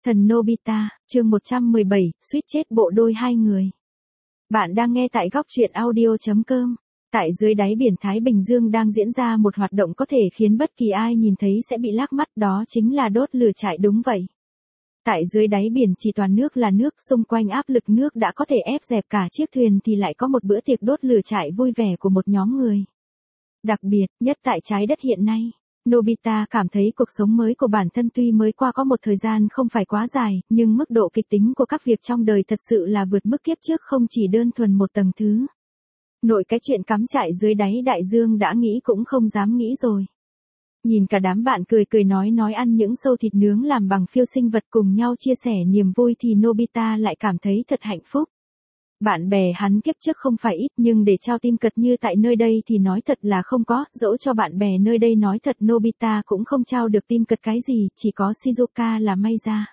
Thần Nobita, chương 117, suýt chết bộ đôi hai người. Bạn đang nghe tại góc truyện audio.com. Tại dưới đáy biển Thái Bình Dương đang diễn ra một hoạt động có thể khiến bất kỳ ai nhìn thấy sẽ bị lác mắt, đó chính là đốt lửa trại. Đúng vậy. Tại dưới đáy biển chỉ toàn nước là nước, xung quanh áp lực nước đã có thể ép dẹp cả chiếc thuyền thì lại có một bữa tiệc đốt lửa trại vui vẻ của một nhóm người. Đặc biệt nhất tại trái đất hiện nay. Nobita cảm thấy cuộc sống mới của bản thân tuy mới qua có một thời gian không phải quá dài, nhưng mức độ kịch tính của các việc trong đời thật sự là vượt mức kiếp trước, không chỉ đơn thuần một tầng thứ. Nội cái chuyện cắm trại dưới đáy đại dương đã nghĩ cũng không dám nghĩ rồi. Nhìn cả đám bạn cười cười nói ăn những xâu thịt nướng làm bằng phiêu sinh vật cùng nhau chia sẻ niềm vui thì Nobita lại cảm thấy thật hạnh phúc. Bạn bè hắn kiếp trước không phải ít, nhưng để trao tim cật như tại nơi đây thì nói thật là không có, dẫu cho bạn bè nơi đây nói thật Nobita cũng không trao được tim cật cái gì, chỉ có Shizuka là may ra.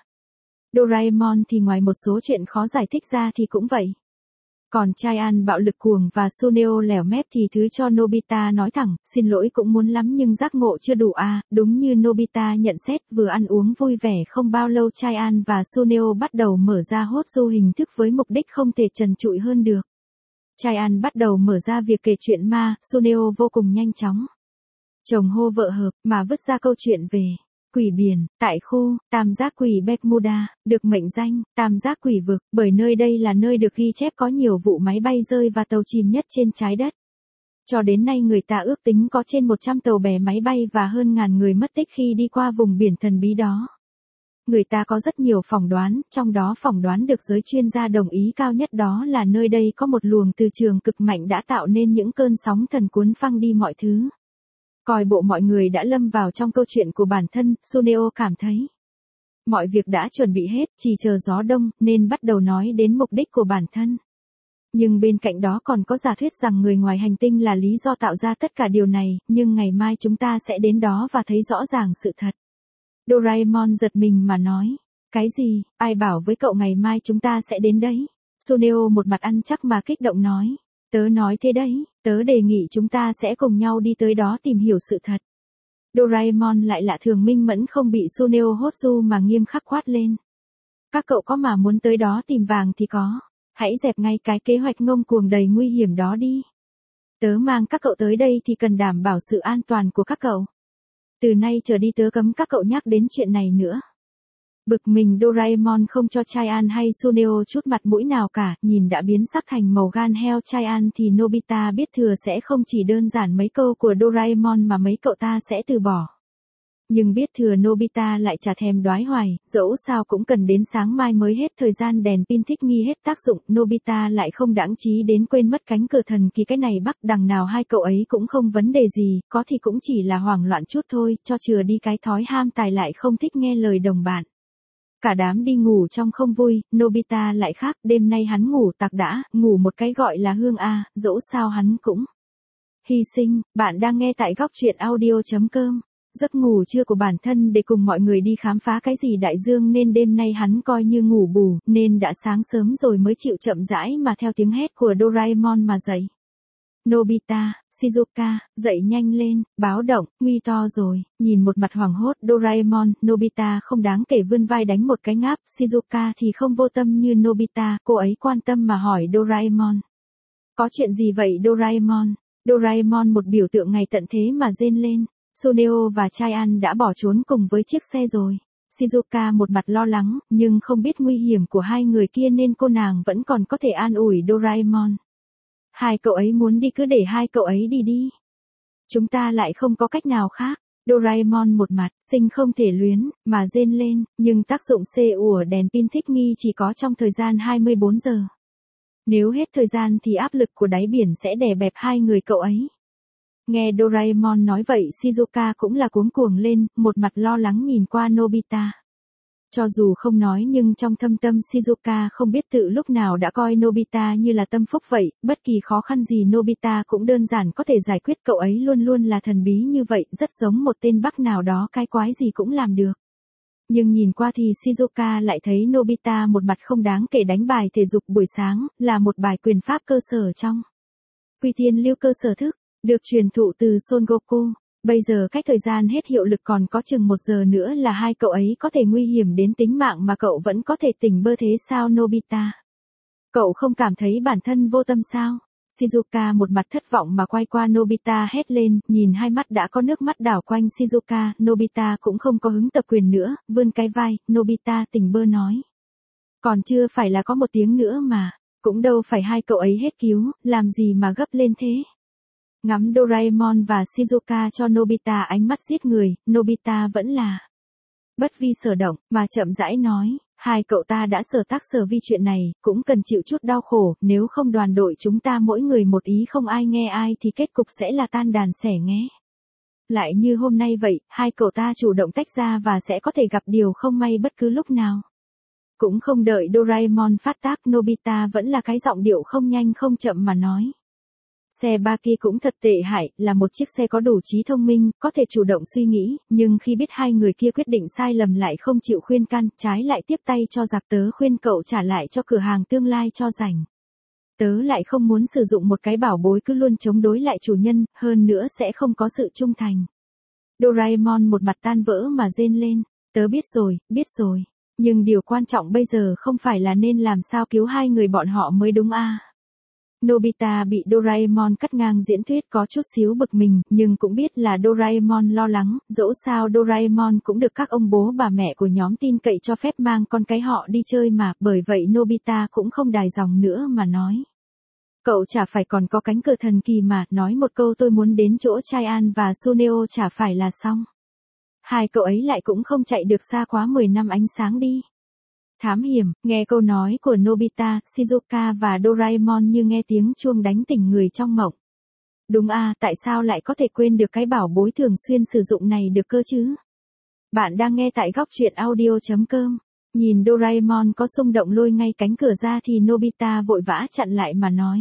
Doraemon thì ngoài một số chuyện khó giải thích ra thì cũng vậy. Còn Chaiyan bạo lực cuồng và Suneo lẻo mép thì thứ cho Nobita nói thẳng, xin lỗi cũng muốn lắm nhưng giác ngộ chưa đủ à, đúng như Nobita nhận xét, vừa ăn uống vui vẻ không bao lâu Chaiyan và Suneo bắt đầu mở ra hốt du hình thức với mục đích không thể trần trụi hơn được. Chaiyan bắt đầu mở ra việc kể chuyện ma, Suneo vô cùng nhanh chóng. Chồng hô vợ hợp mà vứt ra câu chuyện về quỷ biển, tại khu tam giác quỷ Bermuda, được mệnh danh tam giác quỷ vực, bởi nơi đây là nơi được ghi chép có nhiều vụ máy bay rơi và tàu chìm nhất trên trái đất. Cho đến nay người ta ước tính có trên 100 tàu bè máy bay và hơn ngàn người mất tích khi đi qua vùng biển thần bí đó. Người ta có rất nhiều phỏng đoán, trong đó phỏng đoán được giới chuyên gia đồng ý cao nhất đó là nơi đây có một luồng từ trường cực mạnh đã tạo nên những cơn sóng thần cuốn phăng đi mọi thứ. Coi bộ mọi người đã lâm vào trong câu chuyện của bản thân, Suneo cảm thấy mọi việc đã chuẩn bị hết, chỉ chờ gió đông, nên bắt đầu nói đến mục đích của bản thân. Nhưng bên cạnh đó còn có giả thuyết rằng người ngoài hành tinh là lý do tạo ra tất cả điều này, nhưng ngày mai chúng ta sẽ đến đó và thấy rõ ràng sự thật. Doraemon giật mình mà nói, cái gì, ai bảo với cậu ngày mai chúng ta sẽ đến đấy? Suneo một mặt ăn chắc mà kích động nói. Tớ nói thế đấy, tớ đề nghị chúng ta sẽ cùng nhau đi tới đó tìm hiểu sự thật. Doraemon lại lạ thường minh mẫn không bị Suneo hốt du mà nghiêm khắc quát lên. Các cậu có mà muốn tới đó tìm vàng thì có, hãy dẹp ngay cái kế hoạch ngông cuồng đầy nguy hiểm đó đi. Tớ mang các cậu tới đây thì cần đảm bảo sự an toàn của các cậu. Từ nay trở đi tớ cấm các cậu nhắc đến chuyện này nữa. Bực mình Doraemon không cho Chaiyan hay Suneo chút mặt mũi nào cả, nhìn đã biến sắc thành màu gan heo Chaiyan thì Nobita biết thừa sẽ không chỉ đơn giản mấy câu của Doraemon mà mấy cậu ta sẽ từ bỏ. Nhưng biết thừa Nobita lại chả thèm đoái hoài, dẫu sao cũng cần đến sáng mai mới hết thời gian, đèn pin thích nghi hết tác dụng, Nobita lại không đãng trí đến quên mất cánh cửa thần kỳ cái này bắc đằng nào hai cậu ấy cũng không vấn đề gì, có thì cũng chỉ là hoảng loạn chút thôi, cho chừa đi cái thói ham tài lại không thích nghe lời đồng bạn. Cả đám đi ngủ trong không vui, Nobita lại khác, đêm nay hắn ngủ tặc đã, ngủ một cái gọi là hương a, dẫu sao hắn cũng hy sinh. Bạn đang nghe tại góc truyện audio.com. Giấc ngủ trưa của bản thân để cùng mọi người đi khám phá cái gì đại dương nên đêm nay hắn coi như ngủ bù, nên đã sáng sớm rồi mới chịu chậm rãi mà theo tiếng hét của Doraemon mà dậy. Nobita, Shizuka, dậy nhanh lên, báo động, nguy to rồi, nhìn một mặt hoảng hốt Doraemon, Nobita không đáng kể vươn vai đánh một cái ngáp, Shizuka thì không vô tâm như Nobita, cô ấy quan tâm mà hỏi Doraemon. Có chuyện gì vậy Doraemon? Doraemon một biểu tượng ngày tận thế mà rên lên, Suneo và Chaiyan đã bỏ trốn cùng với chiếc xe rồi. Shizuka một mặt lo lắng, nhưng không biết nguy hiểm của hai người kia nên cô nàng vẫn còn có thể an ủi Doraemon. Hai cậu ấy muốn đi cứ để hai cậu ấy đi đi. Chúng ta lại không có cách nào khác. Doraemon một mặt, sinh không thể luyến, mà rên lên, nhưng tác dụng C của đèn pin thích nghi chỉ có trong thời gian 24 giờ. Nếu hết thời gian thì áp lực của đáy biển sẽ đè bẹp hai người cậu ấy. Nghe Doraemon nói vậy Shizuka cũng là cuống cuồng lên, một mặt lo lắng nhìn qua Nobita. Cho dù không nói nhưng trong thâm tâm Shizuka không biết tự lúc nào đã coi Nobita như là tâm phúc vậy, bất kỳ khó khăn gì Nobita cũng đơn giản có thể giải quyết, cậu ấy luôn luôn là thần bí như vậy, rất giống một tên Bắc nào đó cái quái gì cũng làm được. Nhưng nhìn qua thì Shizuka lại thấy Nobita một mặt không đáng kể đánh bài thể dục buổi sáng, là một bài quyền pháp cơ sở trong Quy Thiên Lưu cơ sở thức, được truyền thụ từ Son Goku. Bây giờ cách thời gian hết hiệu lực còn có chừng 1 giờ nữa là hai cậu ấy có thể nguy hiểm đến tính mạng mà cậu vẫn có thể tỉnh bơ thế sao Nobita? Cậu không cảm thấy bản thân vô tâm sao? Shizuka một mặt thất vọng mà quay qua Nobita hét lên, nhìn hai mắt đã có nước mắt đảo quanh Shizuka, Nobita cũng không có hứng tập quyền nữa, vươn cái vai, Nobita tỉnh bơ nói. Còn chưa phải là có 1 tiếng nữa mà, cũng đâu phải hai cậu ấy hết cứu, làm gì mà gấp lên thế. Ngắm Doraemon và Shizuka cho Nobita ánh mắt giết người, Nobita vẫn là bất vi sở động, mà chậm rãi nói, hai cậu ta đã sở tác sở vi chuyện này, cũng cần chịu chút đau khổ, nếu không đoàn đội chúng ta mỗi người một ý không ai nghe ai thì kết cục sẽ là tan đàn xẻ nghé. Lại như hôm nay vậy, hai cậu ta chủ động tách ra và sẽ có thể gặp điều không may bất cứ lúc nào. Cũng không đợi Doraemon phát tác, Nobita vẫn là cái giọng điệu không nhanh không chậm mà nói. Xe Baki cũng thật tệ hại, là một chiếc xe có đủ trí thông minh, có thể chủ động suy nghĩ, nhưng khi biết hai người kia quyết định sai lầm lại không chịu khuyên can, trái lại tiếp tay cho giặc, tớ khuyên cậu trả lại cho cửa hàng tương lai cho rảnh. Tớ lại không muốn sử dụng một cái bảo bối cứ luôn chống đối lại chủ nhân, hơn nữa sẽ không có sự trung thành. Doraemon một mặt tan vỡ mà rên lên, tớ biết rồi, nhưng điều quan trọng bây giờ không phải là nên làm sao cứu hai người bọn họ mới đúng à. Nobita bị Doraemon cắt ngang diễn thuyết có chút xíu bực mình, nhưng cũng biết là Doraemon lo lắng, dẫu sao Doraemon cũng được các ông bố bà mẹ của nhóm tin cậy cho phép mang con cái họ đi chơi mà, bởi vậy Nobita cũng không đài dòng nữa mà nói. Cậu chả phải còn có cánh cửa thần kỳ mà, nói một câu tôi muốn đến chỗ Chaian và Suneo chả phải là xong. Hai cậu ấy lại cũng không chạy được xa quá 10 năm ánh sáng đi. Thám hiểm, nghe câu nói của Nobita, Shizuka và Doraemon như nghe tiếng chuông đánh tỉnh người trong mộng. Đúng à, tại sao lại có thể quên được cái bảo bối thường xuyên sử dụng này được cơ chứ? Bạn đang nghe tại góc truyện audio.com. Nhìn Doraemon có xung động lôi ngay cánh cửa ra thì Nobita vội vã chặn lại mà nói.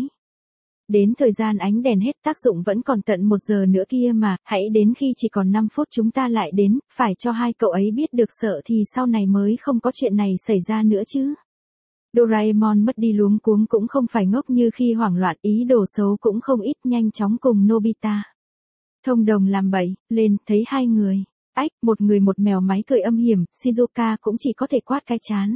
Đến thời gian ánh đèn hết tác dụng vẫn còn tận 1 giờ nữa kia mà, hãy đến khi chỉ còn 5 phút chúng ta lại đến, phải cho hai cậu ấy biết được sợ thì sau này mới không có chuyện này xảy ra nữa chứ. Doraemon mất đi luống cuống cũng không phải ngốc như khi hoảng loạn, ý đồ xấu cũng không ít, nhanh chóng cùng Nobita thông đồng làm bậy, lên, thấy hai người. Ách, một người một mèo máy cười âm hiểm, Shizuka cũng chỉ có thể quát cái chán.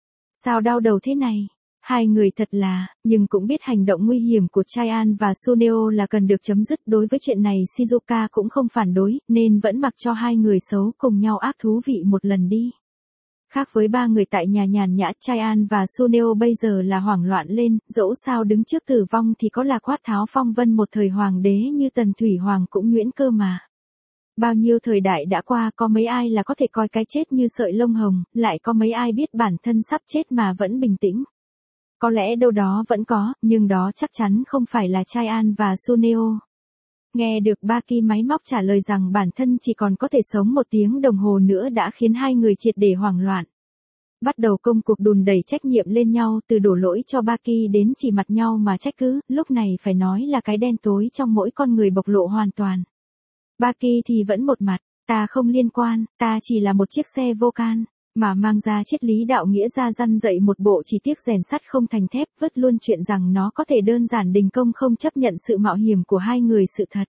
Sao đau đầu thế này? Hai người thật là, nhưng cũng biết hành động nguy hiểm của Chaian và Suneo là cần được chấm dứt, đối với chuyện này Shizuka cũng không phản đối, nên vẫn mặc cho hai người xấu cùng nhau ác thú vị một lần đi. Khác với ba người tại nhà nhàn nhã, Chaian và Suneo bây giờ là hoảng loạn lên, dẫu sao đứng trước tử vong thì có là quát tháo phong vân một thời hoàng đế như Tần Thủy Hoàng cũng nhuyễn cơ mà. Bao nhiêu thời đại đã qua, có mấy ai là có thể coi cái chết như sợi lông hồng, lại có mấy ai biết bản thân sắp chết mà vẫn bình tĩnh. Có lẽ đâu đó vẫn có, nhưng đó chắc chắn không phải là Chaian và Suneo. Nghe được Baki máy móc trả lời rằng bản thân chỉ còn có thể sống 1 tiếng đồng hồ nữa đã khiến hai người triệt để hoảng loạn. Bắt đầu công cuộc đùn đẩy trách nhiệm lên nhau, từ đổ lỗi cho Baki đến chỉ mặt nhau mà trách cứ, lúc này phải nói là cái đen tối trong mỗi con người bộc lộ hoàn toàn. Baki thì vẫn một mặt, ta không liên quan, ta chỉ là một chiếc xe vô can. Mà mang ra triết lý đạo nghĩa ra răn dạy một bộ, chỉ tiếc rèn sắt không thành thép, vứt luôn chuyện rằng nó có thể đơn giản đình công, không chấp nhận sự mạo hiểm của hai người. Sự thật,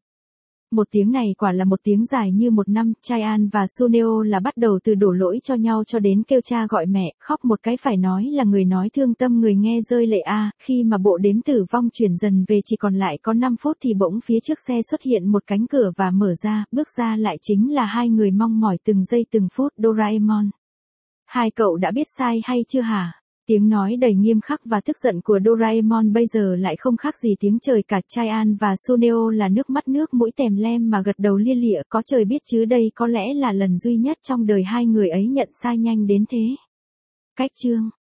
1 tiếng này quả là 1 tiếng dài như 1 năm. Chaian và Suneo là bắt đầu từ đổ lỗi cho nhau cho đến kêu cha gọi mẹ, khóc một cái phải nói là người nói thương tâm người nghe rơi lệ a. Khi mà bộ đếm tử vong chuyển dần về chỉ còn lại có 5 phút thì bỗng phía trước xe xuất hiện một cánh cửa và mở ra, bước ra lại chính là hai người mong mỏi từng giây từng phút. Doraemon, hai cậu đã biết sai hay chưa hả? Tiếng nói đầy nghiêm khắc và tức giận của Doraemon bây giờ lại không khác gì tiếng trời cả. Chaian và Suneo là nước mắt nước mũi tèm lem mà gật đầu lia lịa, có trời biết chứ đây có lẽ là lần duy nhất trong đời hai người ấy nhận sai nhanh đến thế. Cách chương